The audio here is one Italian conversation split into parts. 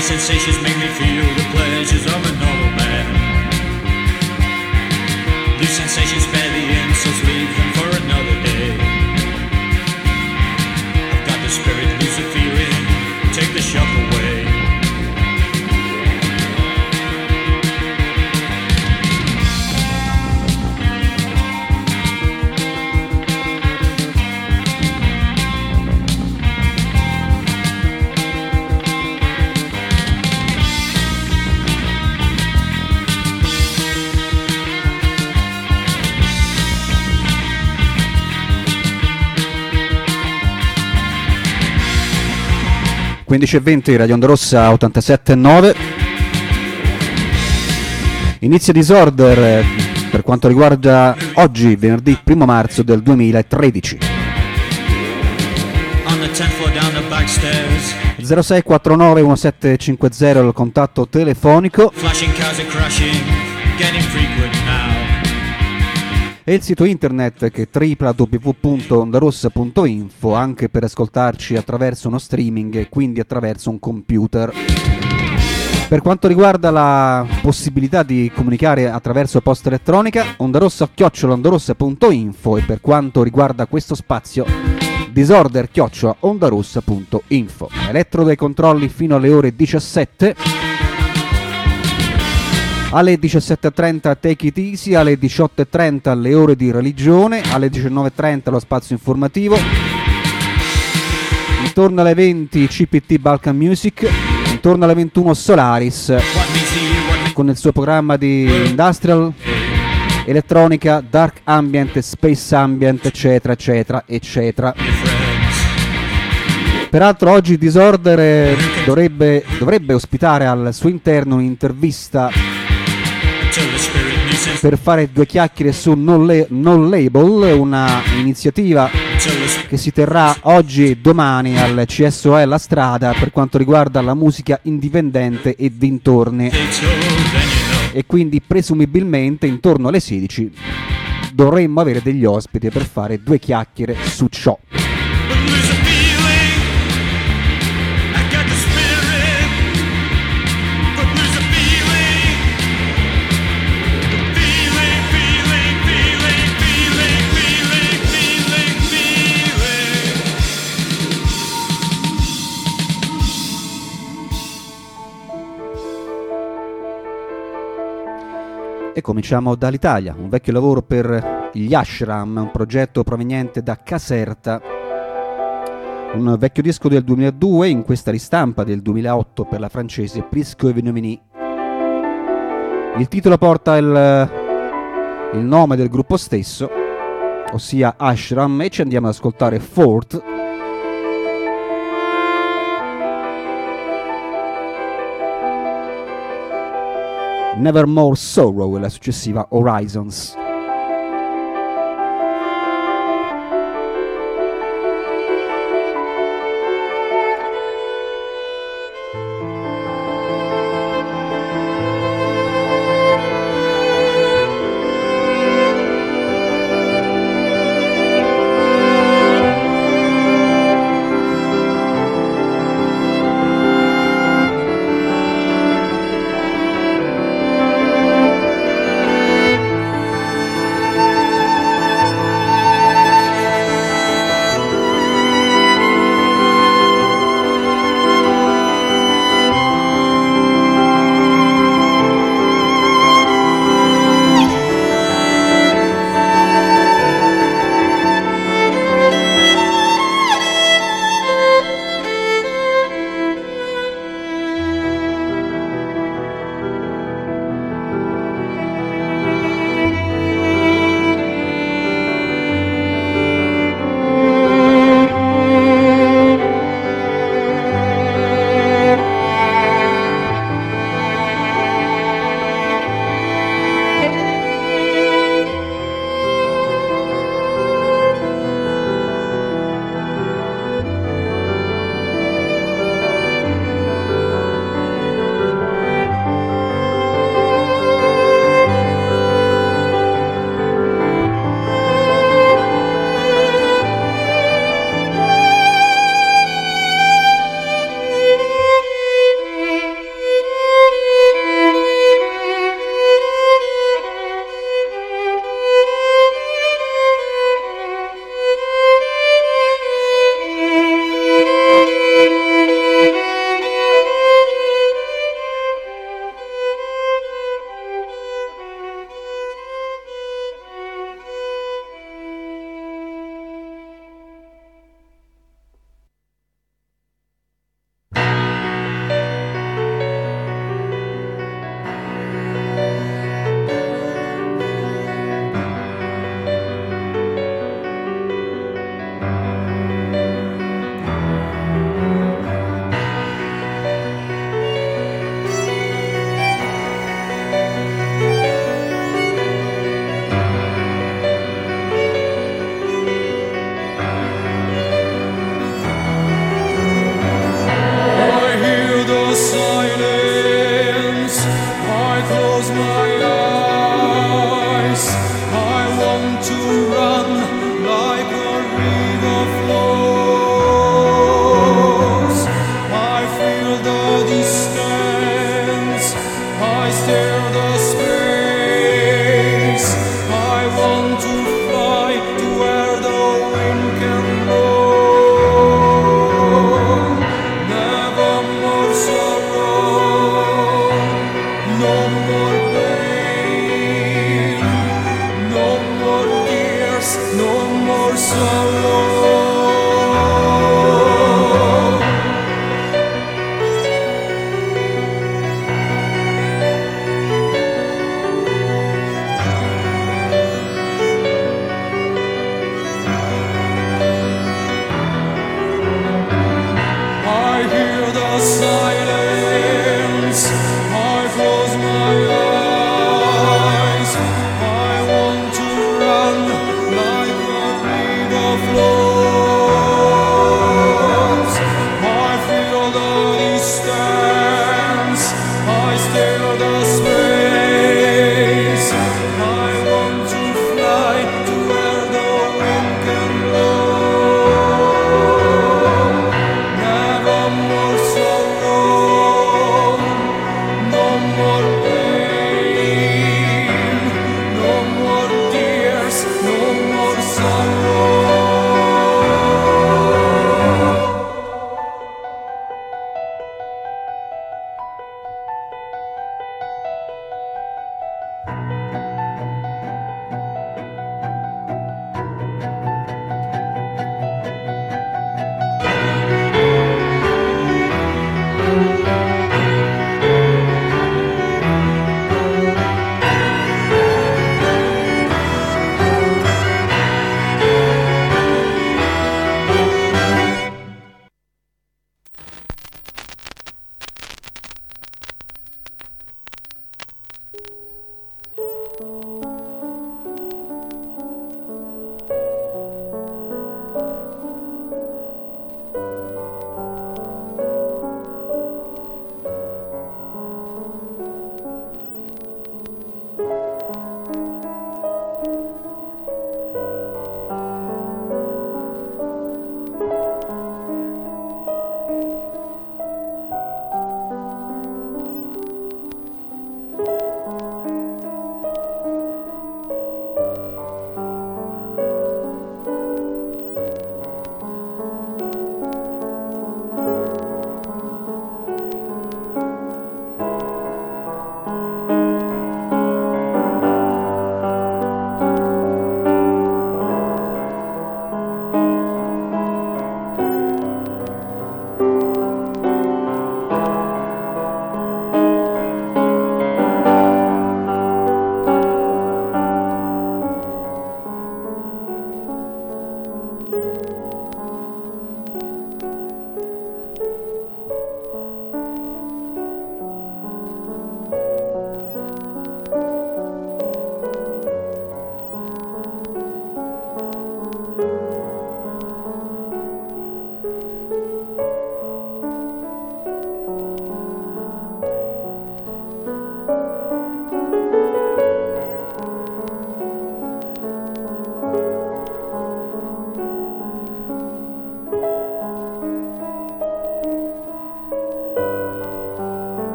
These sensations make me feel the pleasures of a normal man. These sensations spare the insults, leave them for another day. I've got the spirit, lose the feeling, take the shock away. e 20 Radio Onda Rossa 87.9. Inizia Disorder per quanto riguarda oggi, venerdì 1 marzo del 2013. 0649 1750 il contatto telefonico e il sito internet che è www.ondarossa.info, anche per ascoltarci attraverso uno streaming e quindi attraverso un computer. Per quanto riguarda la possibilità di comunicare attraverso posta elettronica, ondarossa@ondarossa.info, e per quanto riguarda questo spazio, disorder@ondarossa.info. Elettro dei controlli fino alle ore 17. Alle 17.30 Take It Easy, alle 18.30 le ore di religione, alle 19.30 lo spazio informativo, intorno alle 20 CPT Balkan Music, intorno alle 21 Solaris con il suo programma di industrial, elettronica, dark ambient, space ambient, eccetera eccetera eccetera. Peraltro oggi Disorder dovrebbe ospitare al suo interno un'intervista per fare due chiacchiere su Non Label, una iniziativa che si terrà oggi e domani al CSOE La Strada per quanto riguarda la musica indipendente e dintorni, e quindi presumibilmente intorno alle 16 dovremmo avere degli ospiti per fare due chiacchiere su ciò. E cominciamo dall'Italia, un vecchio lavoro per gli Ashram, un progetto proveniente da Caserta, un vecchio disco del 2002 in questa ristampa del 2008 per la francese Prisco et Venomini. Il titolo porta il nome del gruppo stesso, ossia Ashram, e ci andiamo ad ascoltare Fort. Nevermore Sorrow e la successiva Horizons.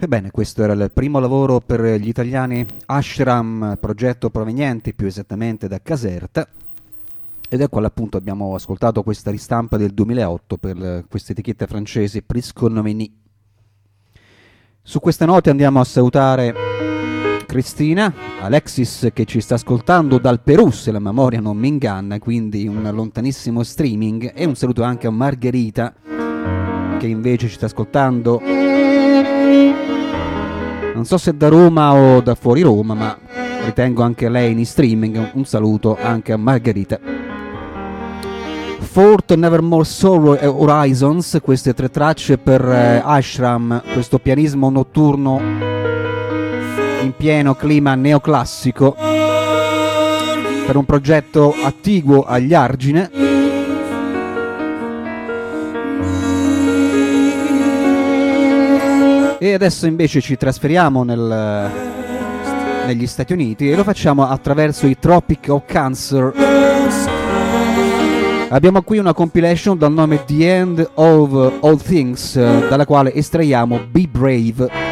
Ebbene, questo era il primo lavoro per gli italiani Ashram, progetto proveniente più esattamente da Caserta, ed ecco appunto abbiamo ascoltato questa ristampa del 2008 per questa etichetta francese Prisco Nomini. Su queste note andiamo a salutare Cristina, Alexis che ci sta ascoltando dal Perù, se la memoria non mi inganna, quindi un lontanissimo streaming, e un saluto anche a Margherita che invece ci sta ascoltando, non so se da Roma o da fuori Roma, ma ritengo anche lei in streaming. Un saluto anche a Margherita. Fort Nevermore Sorrow e Horizons, queste 3 tracce per Ashram, questo pianismo notturno in pieno clima neoclassico per un progetto attiguo agli Argine. E adesso invece ci trasferiamo negli Stati Uniti e lo facciamo attraverso i Tropic of Cancer. Abbiamo qui una compilation dal nome The End of All Things, dalla quale estraiamo Be Brave.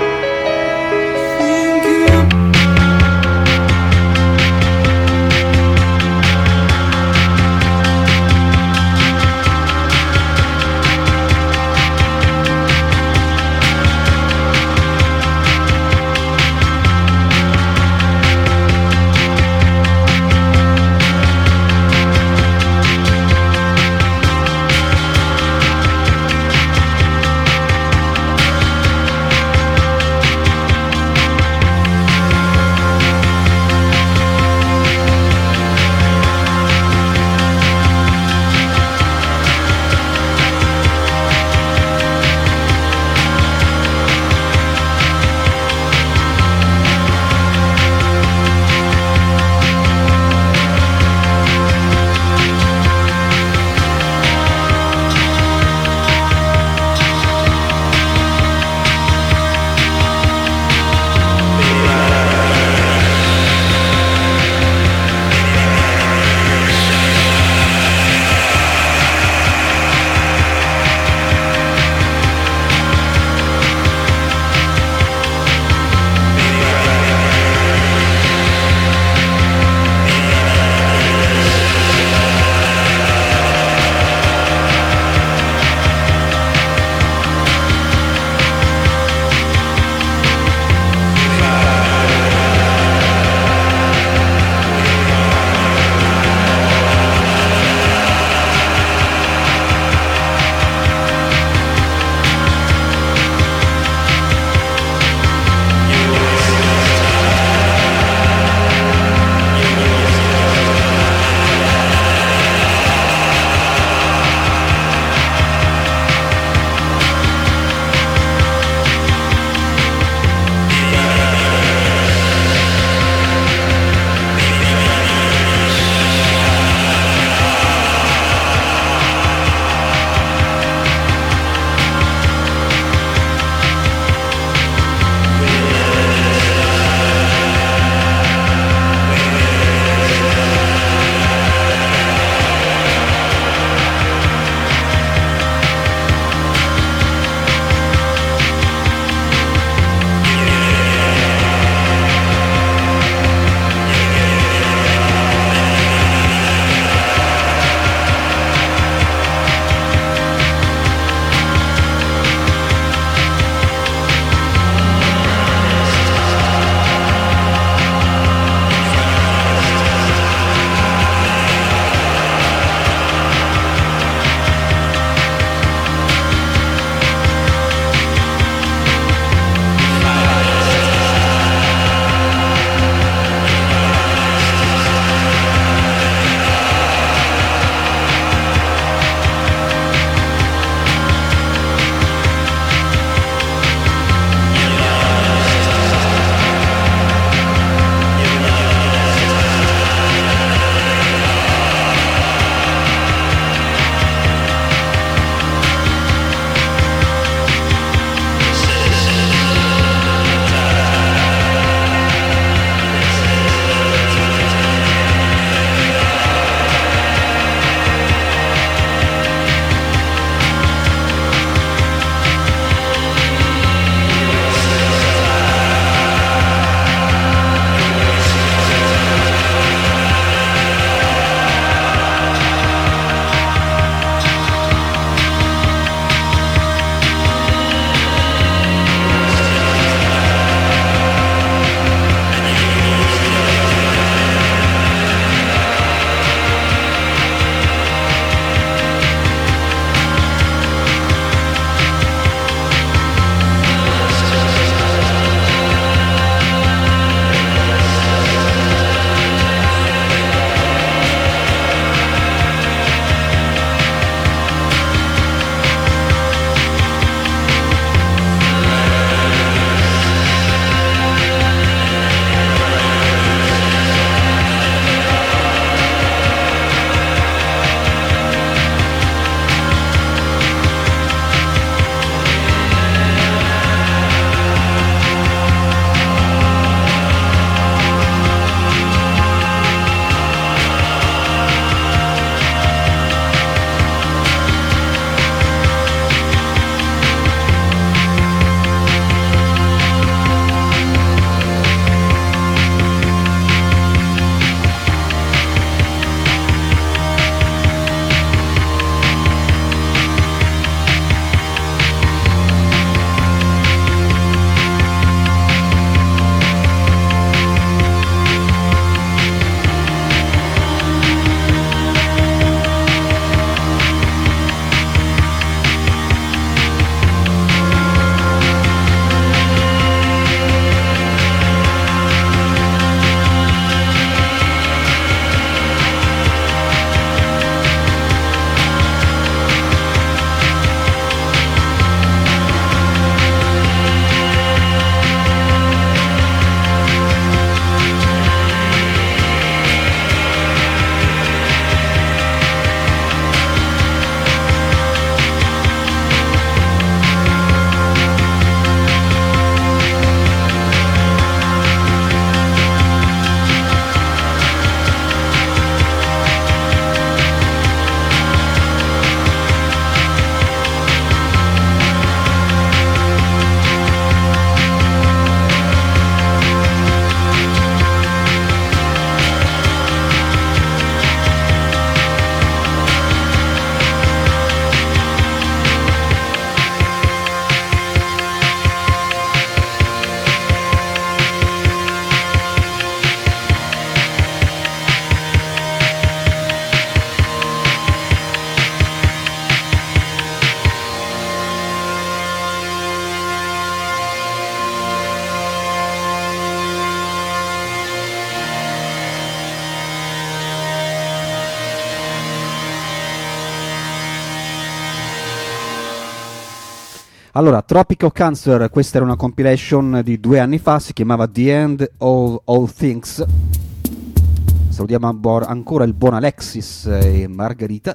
Allora, Tropical Cancer, questa era una compilation di 2 anni fa, si chiamava The End of All Things. Salutiamo ancora il buon Alexis e Margherita.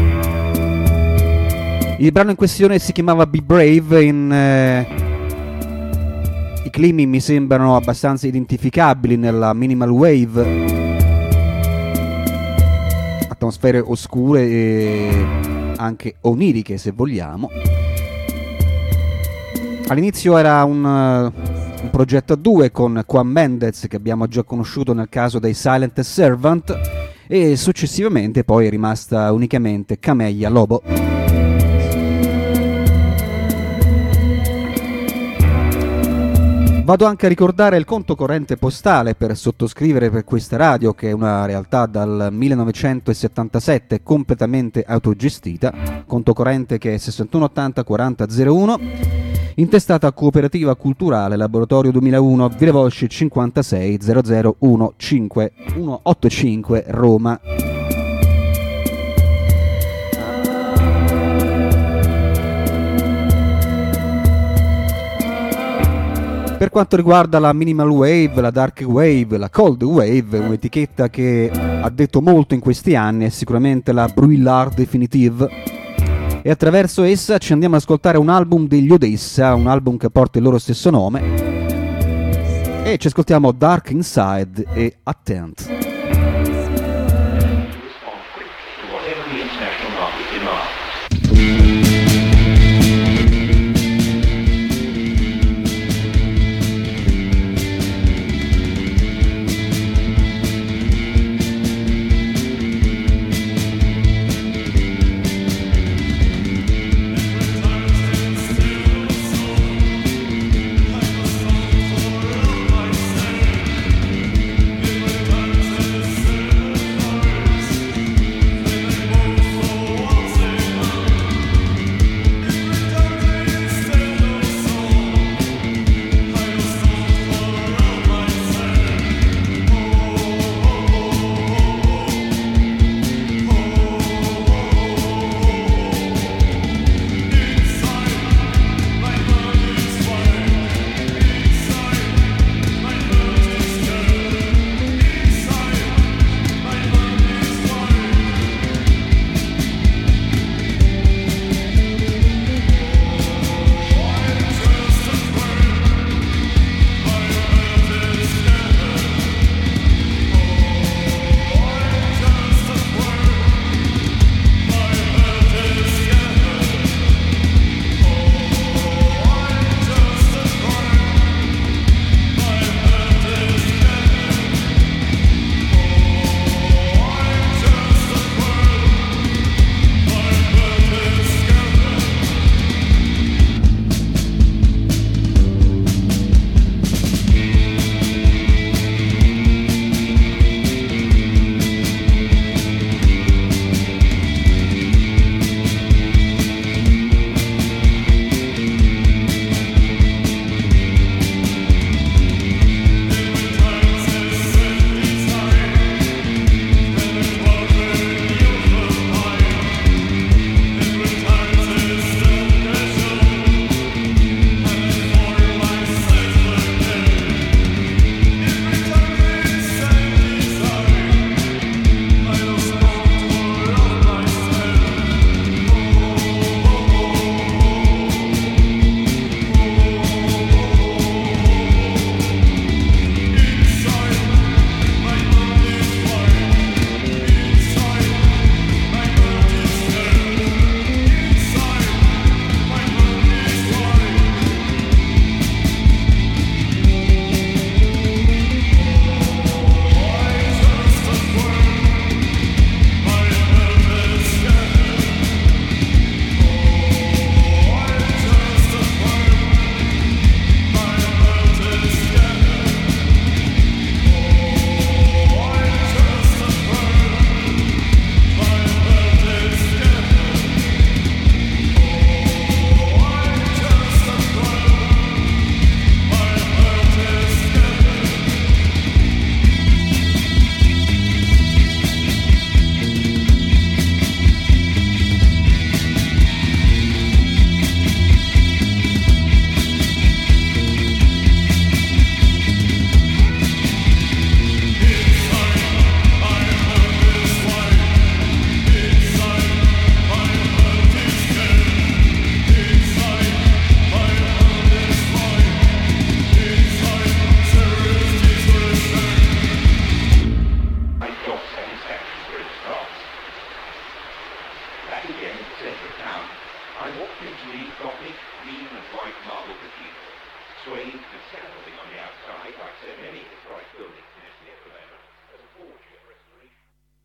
Il brano in questione si chiamava Be Brave. I climi mi sembrano abbastanza identificabili nella minimal wave, atmosfere oscure e anche oniriche se vogliamo. All'inizio era un progetto a 2 con Juan Mendez, che abbiamo già conosciuto nel caso dei Silent Servant, e successivamente poi è rimasta unicamente Camelia Lobo. Vado anche a ricordare il conto corrente postale per sottoscrivere per questa radio, che è una realtà dal 1977 completamente autogestita. Conto corrente che è 6180 4001, intestata a Cooperativa Culturale Laboratorio 2001, Via Volsci 56 0015185 Roma. Per quanto riguarda la minimal wave, la dark wave, la cold wave, un'etichetta che ha detto molto in questi anni, è sicuramente la Brouillard Definitive, e attraverso essa ci andiamo ad ascoltare un album degli Odessa, un album che porta il loro stesso nome, e ci ascoltiamo Dark Inside e Attent. back again at the centre of town, I walked into the Gothic green and white marble cathedral, swaying and scaffolding on the outside like so many historic buildings in Italy at the moment, as a forge of restoration.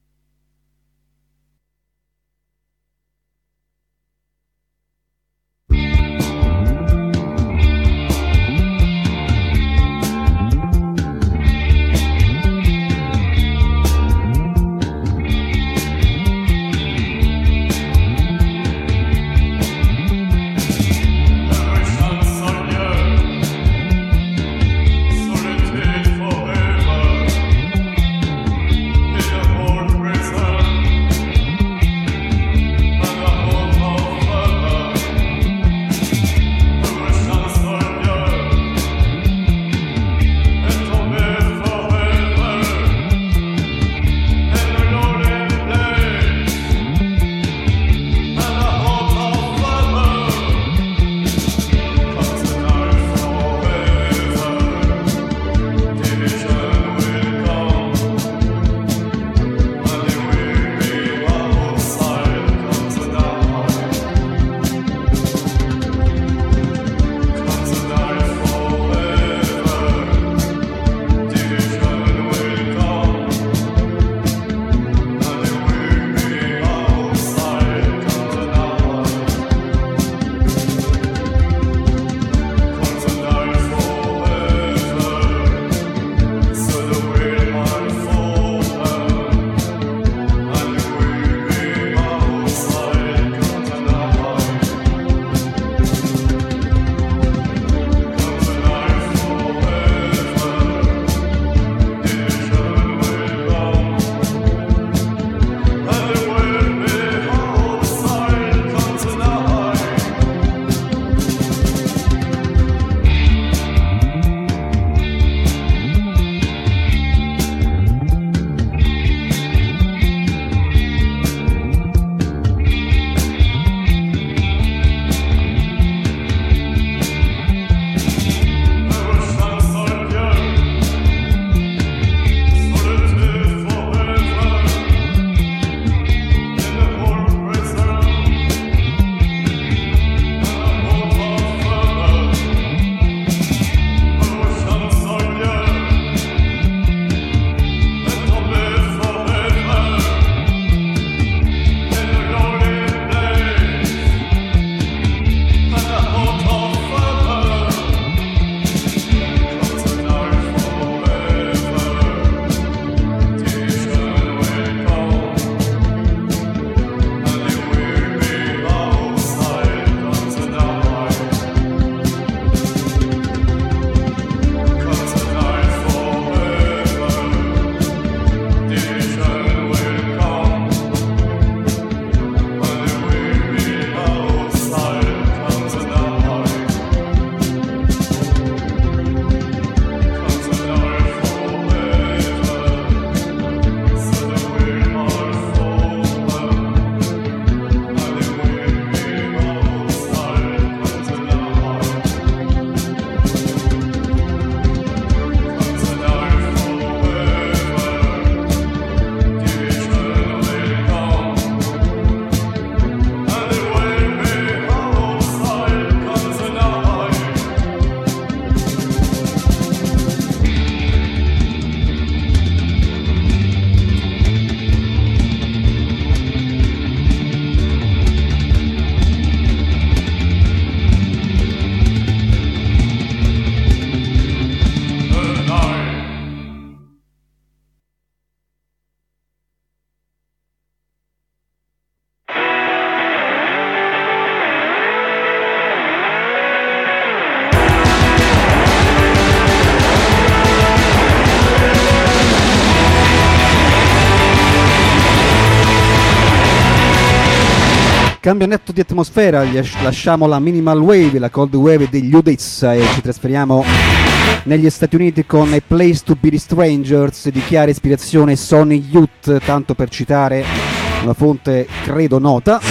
Cambio netto di atmosfera, lasciamo la minimal wave, la cold wave degli Udits e ci trasferiamo negli Stati Uniti con A Place to Be the Strangers di chiara ispirazione Sonic Youth, tanto per citare una fonte credo nota.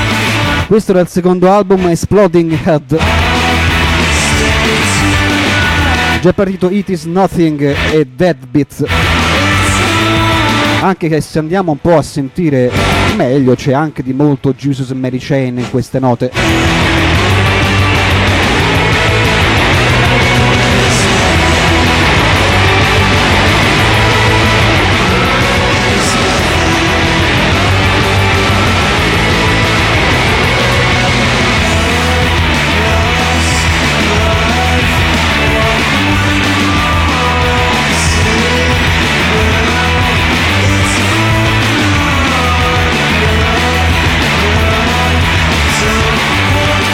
Questo era il secondo album, Exploding Head. Già partito It Is Nothing e Deadbeat. anche che se andiamo un po' a sentire meglio c'è anche di molto Jesus and Mary Chain in queste note. So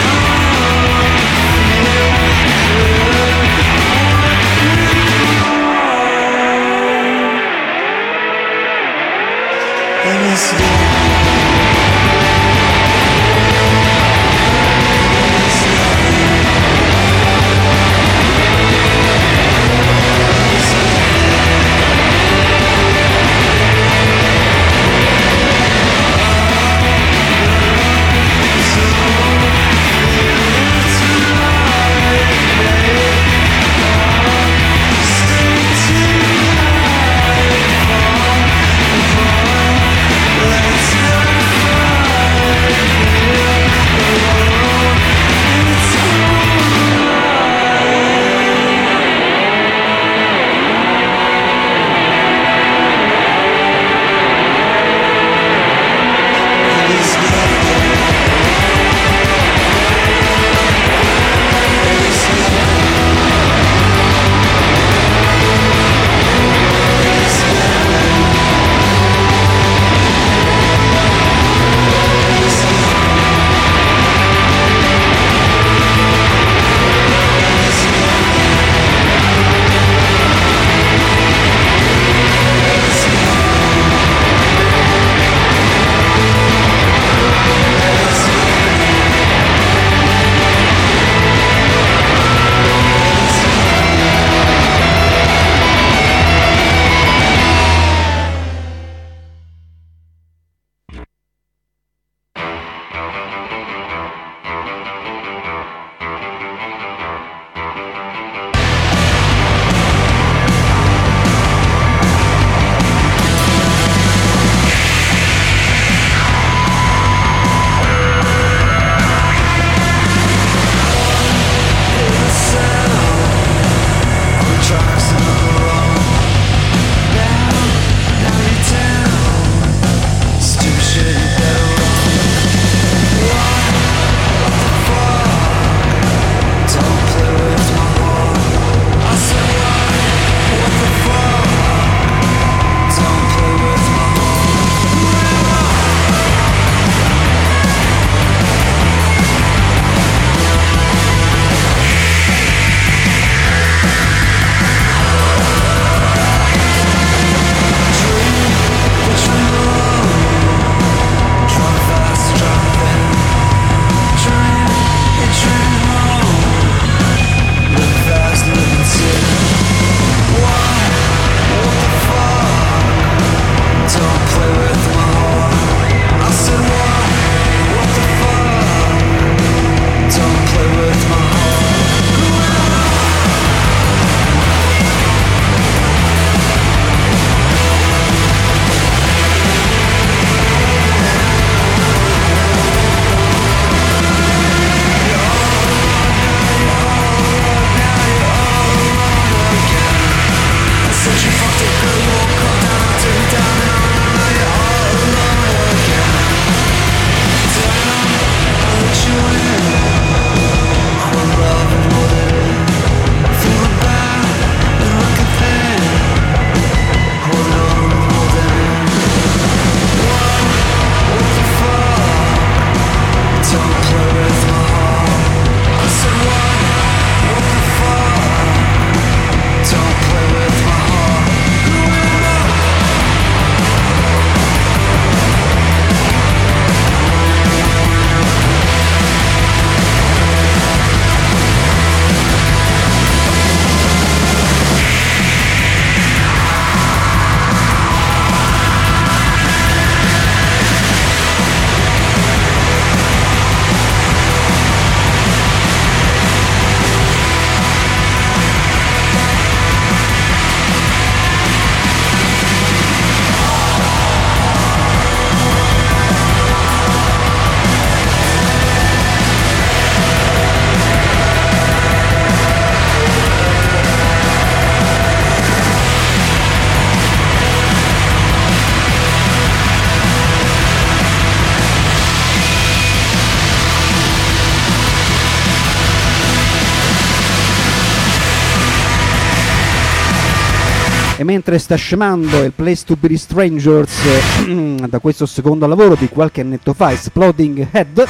E mentre sta scemando il Place to be the Strangers da questo secondo lavoro di qualche annetto fa, Exploding Head,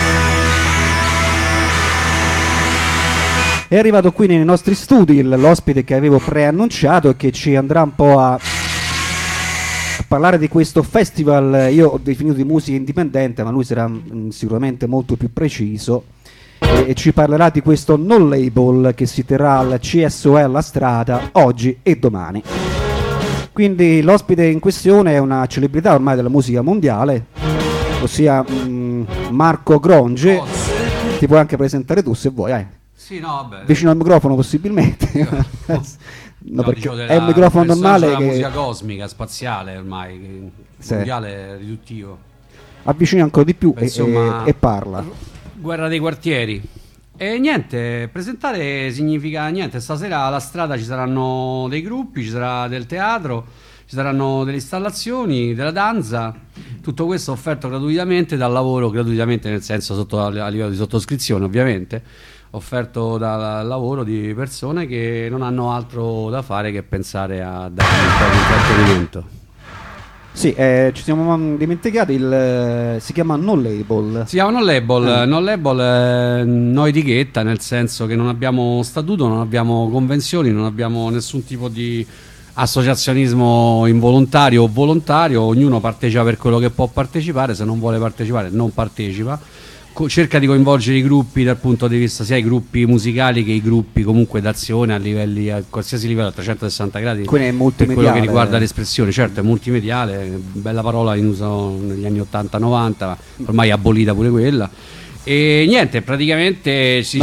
è arrivato qui nei nostri studi l'ospite che avevo preannunciato e che ci andrà un po' a parlare di questo festival. Io ho definito di musica indipendente, ma lui sarà sicuramente molto più preciso e ci parlerà di questo non label che si terrà al CSOL a Strada oggi e domani. Quindi l'ospite in questione è una celebrità ormai della musica mondiale, ossia Marco Gronge. Ti puoi anche presentare tu se vuoi, Sì, no, vabbè. vicino al microfono possibilmente. No, perché è un microfono normale della che musica cosmica, spaziale ormai, che sì, mondiale riduttivo. avvicini ancora di più Insomma, e parla. Guerra dei quartieri. E niente, presentare significa niente. Stasera alla Strada ci saranno dei gruppi, ci sarà del teatro, ci saranno delle installazioni, della danza. Tutto questo offerto gratuitamente dal lavoro, gratuitamente nel senso a livello di sottoscrizione ovviamente, offerto dal lavoro di persone che non hanno altro da fare che pensare a dare un po' di intrattenimento. Sì, ci siamo dimenticati, si chiama Non Label. Si chiama Non Label, Non Label no etichetta, nel senso che non abbiamo statuto, non abbiamo convenzioni, non abbiamo nessun tipo di associazionismo involontario o volontario, ognuno partecipa per quello che può partecipare, se non vuole partecipare non partecipa. Cerca di coinvolgere i gruppi dal punto di vista sia i gruppi musicali che i gruppi comunque d'azione a qualsiasi livello, a 360 gradi. Quindi è Per multimediale. quello che riguarda l'espressione, certo è multimediale, bella parola in uso negli anni 80-90, ormai abolita pure quella. E niente, praticamente